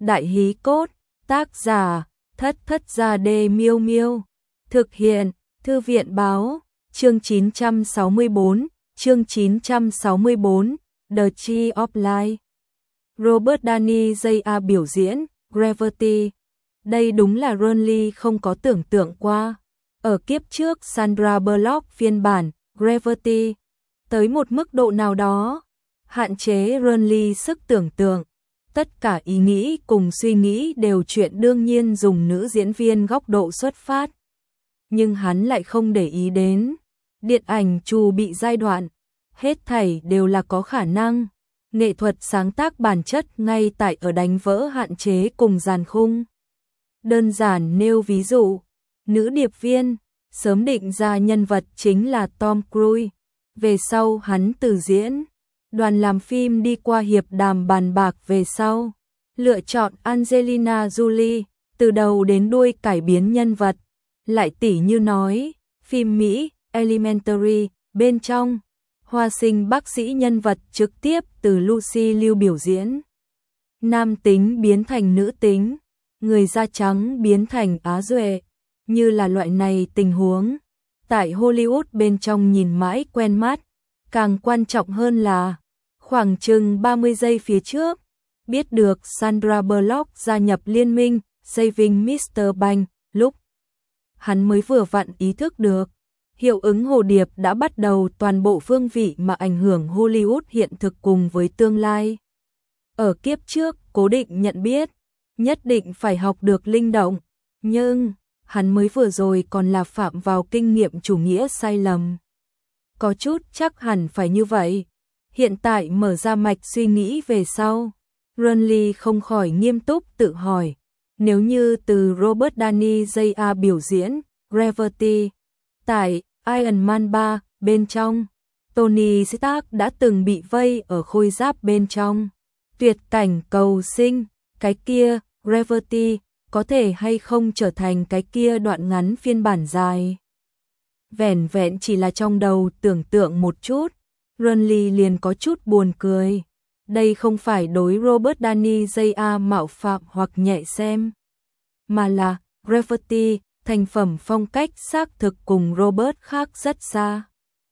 Đại hí cốt, tác giả, Thất Thất Gia Đê Miêu Miêu. Thực hiện, Thư viện báo, chương 964, The Tree of Life. Robert Downey Jr. biểu diễn, Gravity. Đây đúng là Ronly không có tưởng tượng qua. Ở kiếp trước Sandra Bullock phiên bản, Gravity, tới một mức độ nào đó, hạn chế Ronly sức tưởng tượng. Tất cả ý nghĩ cùng suy nghĩ đều chuyện đương nhiên dùng nữ diễn viên góc độ xuất phát. Nhưng hắn lại không để ý đến. Điện ảnh trù bị giai đoạn, hết thảy đều là có khả năng. Nghệ thuật sáng tác bản chất ngay tại ở đánh vỡ hạn chế cùng dàn khung. Đơn giản nêu ví dụ, nữ điệp viên, sớm định ra nhân vật chính là Tom Cruise. Về sau hắn từ diễn, đoàn làm phim đi qua hiệp đàm bàn bạc về sau. Lựa chọn Angelina Jolie, từ đầu đến đuôi cải biến nhân vật. Lại tỉ như nói, phim Mỹ, Elementary, bên trong, Hoa Sinh bác sĩ nhân vật trực tiếp từ Lucy Liu biểu diễn. Nam tính biến thành nữ tính, người da trắng biến thành Á Duệ, như là loại này tình huống. Tại Hollywood bên trong nhìn mãi quen mắt, càng quan trọng hơn là, khoảng chừng 30 giây phía trước, biết được Sandra Bullock gia nhập liên minh Saving Mr. Banks, lúc hắn mới vừa vặn ý thức được. Hiệu ứng hồ điệp đã bắt đầu toàn bộ phương vị mà ảnh hưởng Hollywood hiện thực cùng với tương lai. Ở kiếp trước, cố định nhận biết, nhất định phải học được linh động, nhưng hắn mới vừa rồi còn là phạm vào kinh nghiệm chủ nghĩa sai lầm. Có chút chắc hẳn phải như vậy. Hiện tại mở ra mạch suy nghĩ về sau, Ronly không khỏi nghiêm túc tự hỏi, nếu như từ Robert Downey Jr. biểu diễn Gravity tại Iron Man 3 bên trong, Tony Stark đã từng bị vây ở khôi giáp bên trong. Tuyệt cảnh cầu sinh, cái kia Gravity có thể hay không trở thành cái kia đoạn ngắn phiên bản dài. Vẻn vẹn chỉ là trong đầu tưởng tượng một chút, Ronly liền có chút buồn cười. Đây không phải đối Robert Downey Jr. mạo phạm hoặc nhẹ xem, mà là Gravity, thành phẩm phong cách xác thực cùng Robert khác rất xa.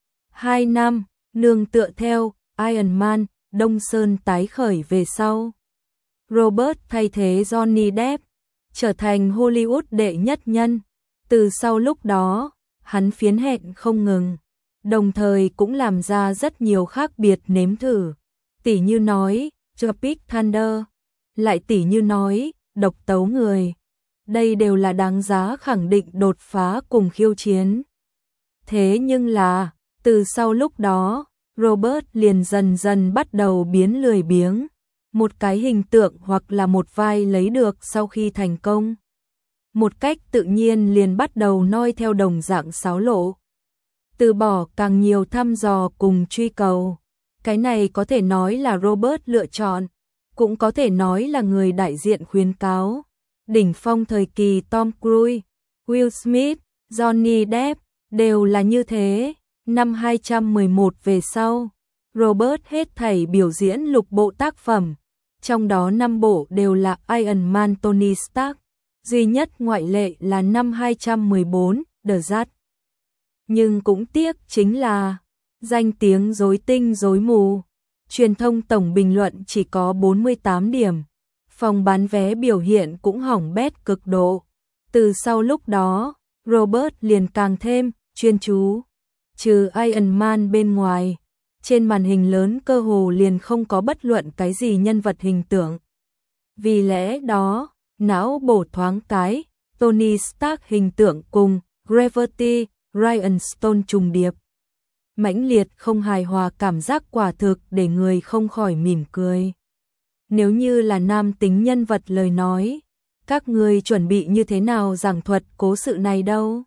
2 năm, nương tựa theo Iron Man, Đông Sơn tái khởi về sau. Robert thay thế Johnny Depp, trở thành Hollywood đệ nhất nhân. Từ sau lúc đó, hắn phiến hẹn không ngừng, đồng thời cũng làm ra rất nhiều khác biệt nếm thử. Tỉ như nói, Tropic Thunder, lại tỉ như nói, độc tấu người. Đây đều là đáng giá khẳng định đột phá cùng khiêu chiến. Thế nhưng là, từ sau lúc đó, Robert liền dần dần bắt đầu biến lười biếng. Một cái hình tượng hoặc là một vai lấy được sau khi thành công, một cách tự nhiên liền bắt đầu noi theo đồng dạng xáo lộ. Từ bỏ càng nhiều thăm dò cùng truy cầu. Cái này có thể nói là Robert lựa chọn, cũng có thể nói là người đại diện khuyến cáo. Đỉnh phong thời kỳ Tom Cruise, Will Smith, Johnny Depp đều là như thế. Năm 2011 về sau, Robert hết thảy biểu diễn lục bộ tác phẩm, trong đó 5 bộ đều là Iron Man Tony Stark, duy nhất ngoại lệ là năm 2014, The Zat. Nhưng cũng tiếc chính là danh tiếng rối tinh rối mù, truyền thông tổng bình luận chỉ có 48 điểm, phòng bán vé biểu hiện cũng hỏng bét cực độ. Từ sau lúc đó, Robert liền càng thêm chuyên chú, trừ Iron Man bên ngoài, trên màn hình lớn cơ hồ liền không có bất luận cái gì nhân vật hình tượng. Vì lẽ đó, não bổ thoáng cái, Tony Stark hình tượng cùng Gravity, Ryan Stone trùng điệp. Mãnh liệt không hài hòa cảm giác quả thực để người không khỏi mỉm cười. Nếu như là nam tính nhân vật lời nói, các người chuẩn bị như thế nào giảng thuật cố sự này đâu?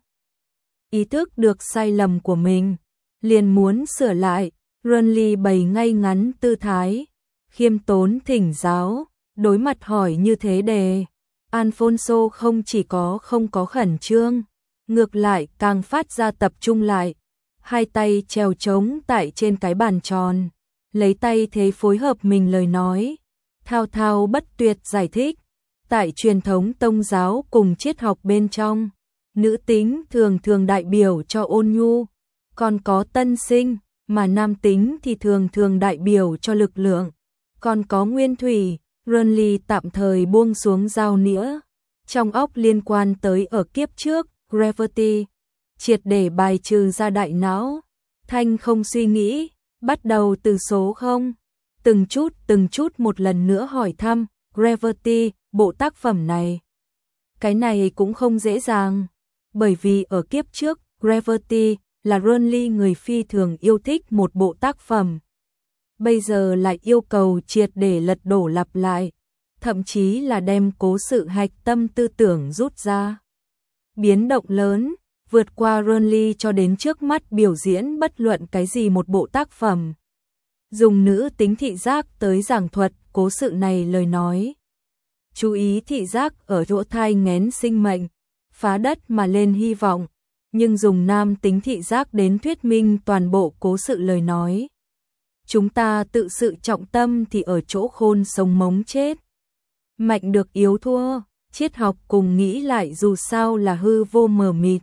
Ý thức được sai lầm của mình, liền muốn sửa lại, Ronly bày ngay ngắn tư thái, khiêm tốn thỉnh giáo, đối mặt hỏi như thế đề. Alfonso không có khẩn trương, ngược lại càng phát ra tập trung lại, hai tay trèo trống tại trên cái bàn tròn, lấy tay thế phối hợp mình lời nói, thao thao bất tuyệt giải thích, Tại truyền thống tôn giáo cùng triết học bên trong, nữ tính thường thường đại biểu cho ôn nhu, còn có tân sinh, mà nam tính thì thường thường đại biểu cho lực lượng, còn có nguyên thủy. Renly tạm thời buông xuống dao nĩa, trong óc liên quan tới ở kiếp trước, Gravity, triệt để bài trừ ra đại não. Thanh không suy nghĩ, bắt đầu từ số 0, từng chút một lần nữa hỏi thăm, Gravity, bộ tác phẩm này. Cái này cũng không dễ dàng, bởi vì ở kiếp trước, Gravity là Renly người phi thường yêu thích một bộ tác phẩm. Bây giờ lại yêu cầu triệt để lật đổ lặp lại, thậm chí là đem cố sự hạch tâm tư tưởng rút ra. Biến động lớn, vượt qua Renly cho đến trước mắt biểu diễn bất luận cái gì một bộ tác phẩm. Dùng nữ tính thị giác tới giảng thuật cố sự này lời nói. Chú ý thị giác ở chỗ thai nghén sinh mệnh, phá đất mà lên hy vọng, nhưng dùng nam tính thị giác đến thuyết minh toàn bộ cố sự lời nói. Chúng ta tự sự trọng tâm thì ở chỗ khôn sống mống chết. Mạnh được yếu thua, triết học cùng nghĩ lại dù sao là hư vô mờ mịt.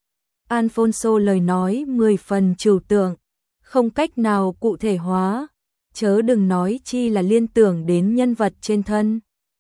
Alfonso lời nói 10 phần trừu tượng, không cách nào cụ thể hóa, chớ đừng nói chi là liên tưởng đến nhân vật trên thân.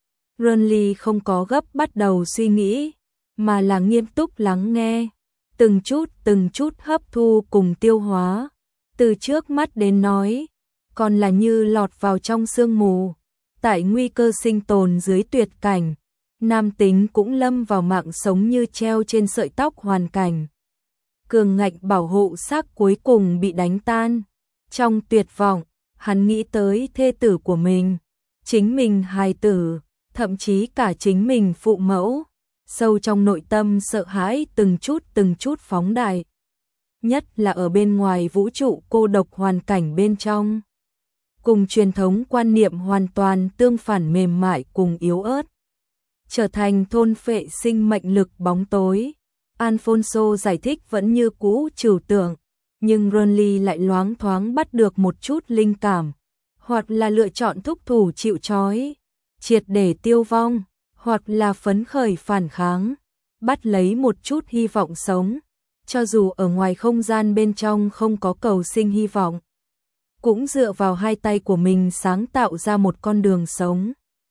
Renly không có gấp bắt đầu suy nghĩ, mà là nghiêm túc lắng nghe, từng chút hấp thu cùng tiêu hóa, từ trước mắt đến nói, còn là như lọt vào trong sương mù. Tại nguy cơ sinh tồn dưới tuyệt cảnh, nam tính cũng lâm vào mạng sống như treo trên sợi tóc hoàn cảnh. Cường ngạnh bảo hộ xác cuối cùng bị đánh tan. Trong tuyệt vọng, hắn nghĩ tới thê tử của mình, chính mình hài tử, thậm chí cả chính mình phụ mẫu. Sâu trong nội tâm sợ hãi từng chút phóng đại. Nhất là ở bên ngoài vũ trụ cô độc hoàn cảnh bên trong. Cùng truyền thống quan niệm hoàn toàn tương phản mềm mại cùng yếu ớt. Trở thành thôn phệ sinh mệnh lực bóng tối. Alfonso giải thích vẫn như cũ trừu tượng, nhưng Renly lại loáng thoáng bắt được một chút linh cảm, hoặc là lựa chọn thúc thủ chịu trói, triệt để tiêu vong, hoặc là phấn khởi phản kháng, bắt lấy một chút hy vọng sống, cho dù ở ngoài không gian bên trong không có cầu sinh hy vọng, cũng dựa vào hai tay của mình sáng tạo ra một con đường sống.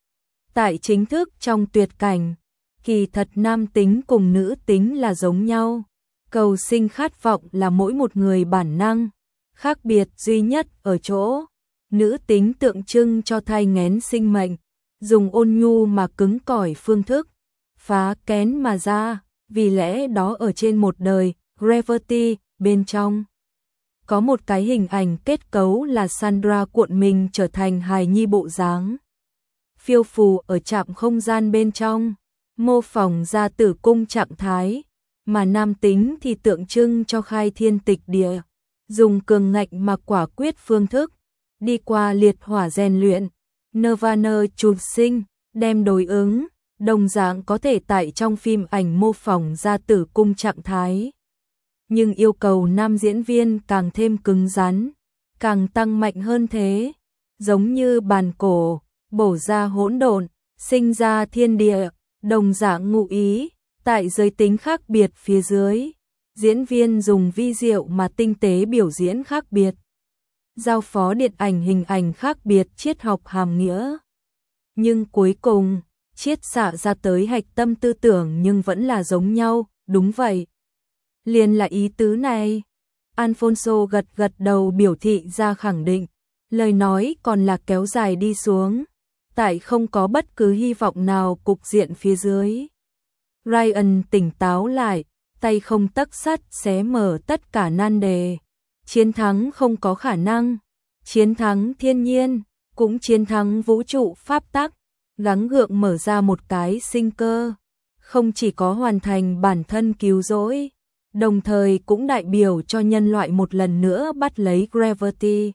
Tại chính thức trong tuyệt cảnh, kỳ thật nam tính cùng nữ tính là giống nhau, cầu sinh khát vọng là mỗi một người bản năng, khác biệt duy nhất ở chỗ, nữ tính tượng trưng cho thai nghén sinh mệnh, dùng ôn nhu mà cứng cỏi phương thức, phá kén mà ra, vì lẽ đó ở trên một đời, Gravity, bên trong. Có một cái hình ảnh kết cấu là Sandra cuộn mình trở thành hài nhi bộ dáng. Phiêu phù ở trạm không gian bên trong, mô phỏng ra tử cung trạng thái, mà nam tính thì tượng trưng cho khai thiên tịch địa, dùng cường ngạnh mà quả quyết phương thức, đi qua liệt hỏa rèn luyện, Nirvana chụp sinh, đem đối ứng, đồng dạng có thể tại trong phim ảnh mô phỏng ra tử cung trạng thái. Nhưng yêu cầu nam diễn viên càng thêm cứng rắn, càng tăng mạnh hơn thế, giống như bàn cổ, bổ ra hỗn độn, sinh ra thiên địa, đồng dạng ngụ ý, tại giới tính khác biệt phía dưới, diễn viên dùng vi diệu mà tinh tế biểu diễn khác biệt. Giao phó điện ảnh hình ảnh khác biệt triết học hàm nghĩa. Nhưng cuối cùng, chiết xạ ra tới hạch tâm tư tưởng nhưng vẫn là giống nhau, đúng vậy. Liền là ý tứ này. Alfonso gật đầu biểu thị ra khẳng định, lời nói còn là kéo dài đi xuống, tại không có bất cứ hy vọng nào cục diện phía dưới. Ryan tỉnh táo lại, tay không tấc sắt xé mở tất cả nan đề. Chiến thắng không có khả năng, chiến thắng thiên nhiên, cũng chiến thắng vũ trụ pháp tắc, gắng gượng mở ra một cái sinh cơ, không chỉ có hoàn thành bản thân cứu rỗi, đồng thời cũng đại biểu cho nhân loại một lần nữa bắt lấy Gravity.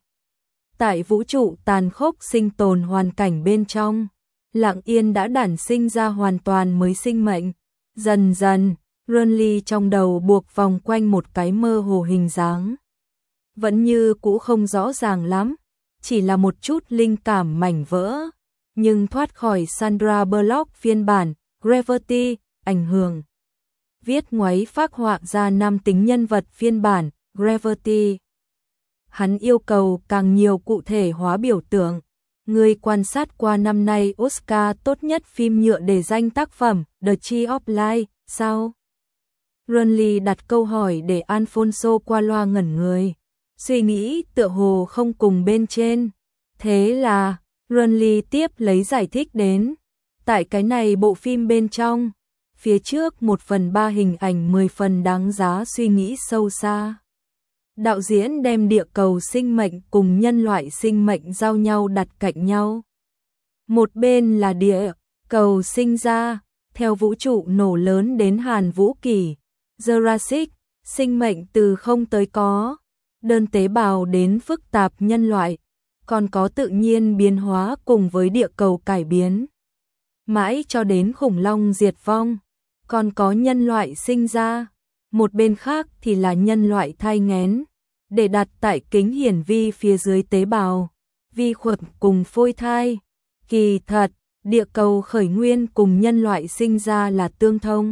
Tại vũ trụ tàn khốc sinh tồn hoàn cảnh bên trong, lặng yên đã đản sinh ra hoàn toàn mới sinh mệnh. Dần dần, Renly trong đầu buộc vòng quanh một cái mơ hồ hình dáng. Vẫn như cũ không rõ ràng lắm, chỉ là một chút linh cảm mảnh vỡ. nhưng thoát khỏi Sandra Bullock phiên bản Gravity ảnh hưởng. Viết ngoáy phác họa ra nam tính nhân vật phiên bản Gravity. Hắn yêu cầu càng nhiều cụ thể hóa biểu tượng. Người quan sát qua năm nay Oscar tốt nhất phim nhựa để danh tác phẩm The Tree of Life, sao? Runley đặt câu hỏi để Alfonso qua loa ngẩn người. Suy nghĩ tựa hồ không cùng bên trên. Thế là, Runley tiếp lấy giải thích đến. Tại cái này bộ phim bên trong, phía trước 1/3 hình ảnh 10 phần đáng giá suy nghĩ sâu xa. Đạo diễn đem địa cầu sinh mệnh cùng nhân loại sinh mệnh giao nhau đặt cạnh nhau. Một bên là địa cầu sinh ra, theo vũ trụ nổ lớn đến Hàn Vũ Kỷ, Jurassic, sinh mệnh từ không tới có, đơn tế bào đến phức tạp nhân loại, còn có tự nhiên biến hóa cùng với địa cầu cải biến. Mãi cho đến khủng long diệt vong, còn có nhân loại sinh ra, một bên khác thì là nhân loại thai nghén, để đặt tại kính hiển vi phía dưới tế bào, vi khuẩn cùng phôi thai. Kỳ thật, địa cầu khởi nguyên cùng nhân loại sinh ra là tương thông.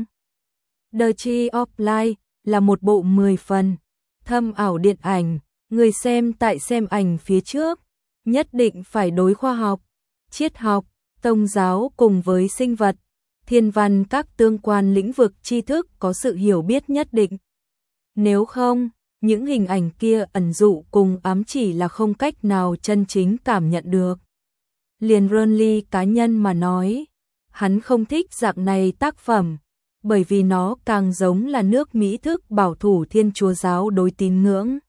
The Tree of Life là một bộ 10 phần, thâm ảo điện ảnh, người xem tại xem ảnh phía trước, nhất định phải đối khoa học, triết học, tôn giáo cùng với sinh vật, thiên văn các tương quan lĩnh vực tri thức có sự hiểu biết nhất định. Nếu không, những hình ảnh kia ẩn dụ cùng ám chỉ là không cách nào chân chính cảm nhận được. Liền Runley cá nhân mà nói, hắn không thích dạng này tác phẩm, bởi vì nó càng giống là nước Mỹ thức bảo thủ Thiên Chúa giáo đối tín ngưỡng,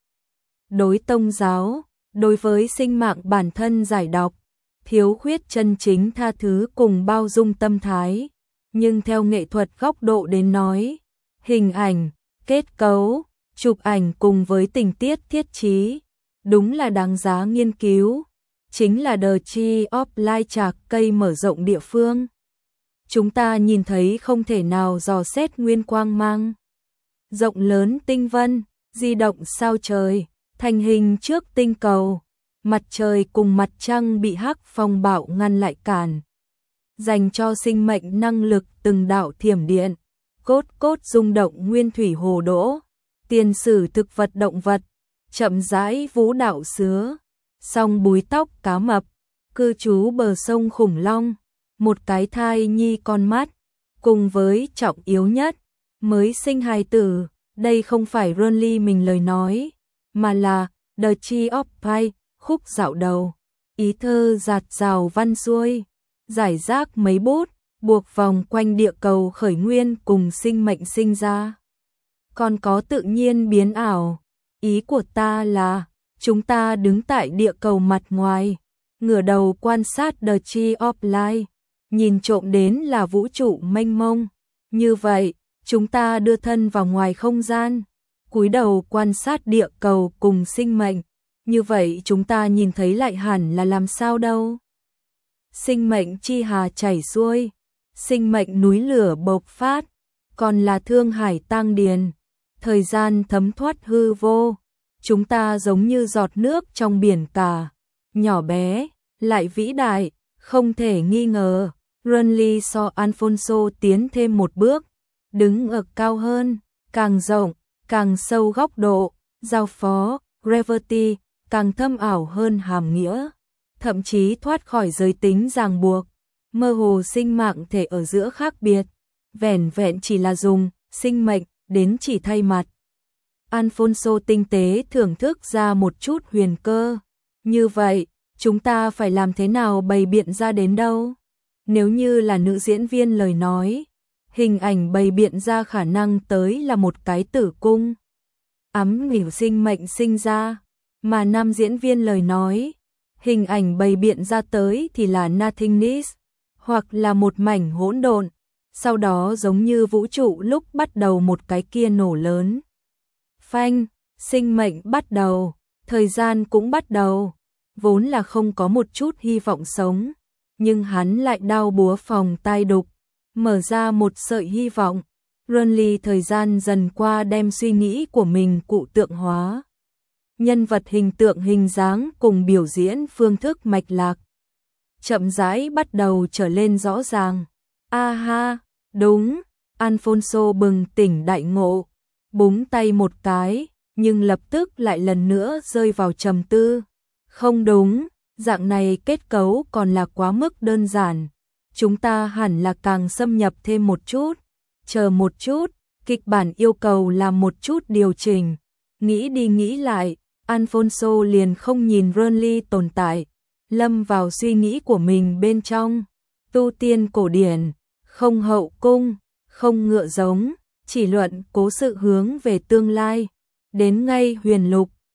đối tôn giáo, đối với sinh mạng bản thân giải độc, thiếu khuyết chân chính tha thứ cùng bao dung tâm thái. Nhưng theo nghệ thuật góc độ đến nói, hình ảnh, kết cấu, chụp ảnh cùng với tình tiết thiết trí, đúng là đáng giá nghiên cứu. Chính là The Tree of Life trạc cây mở rộng địa phương. Chúng ta nhìn thấy không thể nào dò xét nguyên quang mang. Rộng lớn tinh vân, di động sao trời, thành hình trước tinh cầu, mặt trời cùng mặt trăng bị hắc phong bạo ngăn lại cản. Dành cho sinh mệnh năng lực từng đạo thiểm điện, cốt cốt rung động nguyên thủy hồ đỗ, tiền sử thực vật động vật, chậm rãi vũ đạo sứa, song búi tóc cá mập, cư trú bờ sông khủng long, một cái thai nhi con mắt, cùng với trọng yếu nhất, mới sinh hài tử. Đây không phải Runley mình lời nói, mà là The Tree of Life, khúc dạo đầu, ý thơ dạt dào văn xuôi, giải rác mấy bút, buộc vòng quanh địa cầu khởi nguyên cùng sinh mệnh sinh ra. Còn có tự nhiên biến ảo, ý của ta là, chúng ta đứng tại địa cầu mặt ngoài, ngửa đầu quan sát The Tree of Life, nhìn trộm đến là vũ trụ mênh mông. Như vậy, chúng ta đưa thân vào ngoài không gian, cúi đầu quan sát địa cầu cùng sinh mệnh. Như vậy chúng ta nhìn thấy lại hẳn là làm sao đâu. Sinh mệnh chi hà chảy xuôi, sinh mệnh núi lửa bộc phát, còn là thương hải tang điền, thời gian thấm thoát hư vô. Chúng ta giống như giọt nước trong biển cả, nhỏ bé, lại vĩ đại, không thể nghi ngờ. Runley so Alfonso tiến thêm một bước, đứng ở cao hơn, càng rộng, càng sâu góc độ, giao phó, Gravity, càng thâm ảo hơn hàm nghĩa, thậm chí thoát khỏi giới tính ràng buộc, mơ hồ sinh mạng thể ở giữa khác biệt, vẻn vẹn chỉ là dùng sinh mệnh đến chỉ thay mặt. Alfonso tinh tế thưởng thức ra một chút huyền cơ. Như vậy, chúng ta phải làm thế nào bày biện ra đến đâu? Nếu như là nữ diễn viên lời nói, hình ảnh bày biện ra khả năng tới là một cái tử cung, ấm nghỉu sinh mệnh sinh ra, mà nam diễn viên lời nói, hình ảnh bày biện ra tới thì là nothingness, hoặc là một mảnh hỗn độn, sau đó giống như vũ trụ lúc bắt đầu một cái kia nổ lớn. Phanh, sinh mệnh bắt đầu, thời gian cũng bắt đầu, vốn là không có một chút hy vọng sống, nhưng hắn lại đao búa phòng tai đục, mở ra một sợi hy vọng. Runley thời gian dần qua đem suy nghĩ của mình cụ tượng hóa. Nhân vật hình tượng hình dáng cùng biểu diễn phương thức mạch lạc. chậm rãi bắt đầu trở lên rõ ràng. A ha, đúng, Alfonso bừng tỉnh đại ngộ, búng tay một cái, nhưng lập tức lại lần nữa rơi vào trầm tư. Không đúng, dạng này kết cấu còn là quá mức đơn giản. Chúng ta hẳn là càng xâm nhập thêm một chút. Chờ một chút, kịch bản yêu cầu làm một chút điều chỉnh. Nghĩ đi nghĩ lại, Alfonso liền không nhìn Renly tồn tại, lâm vào suy nghĩ của mình bên trong. Tu tiên cổ điển, không hậu cung, không ngựa giống, chỉ luận cố sự hướng về tương lai. Đến ngay huyền lục,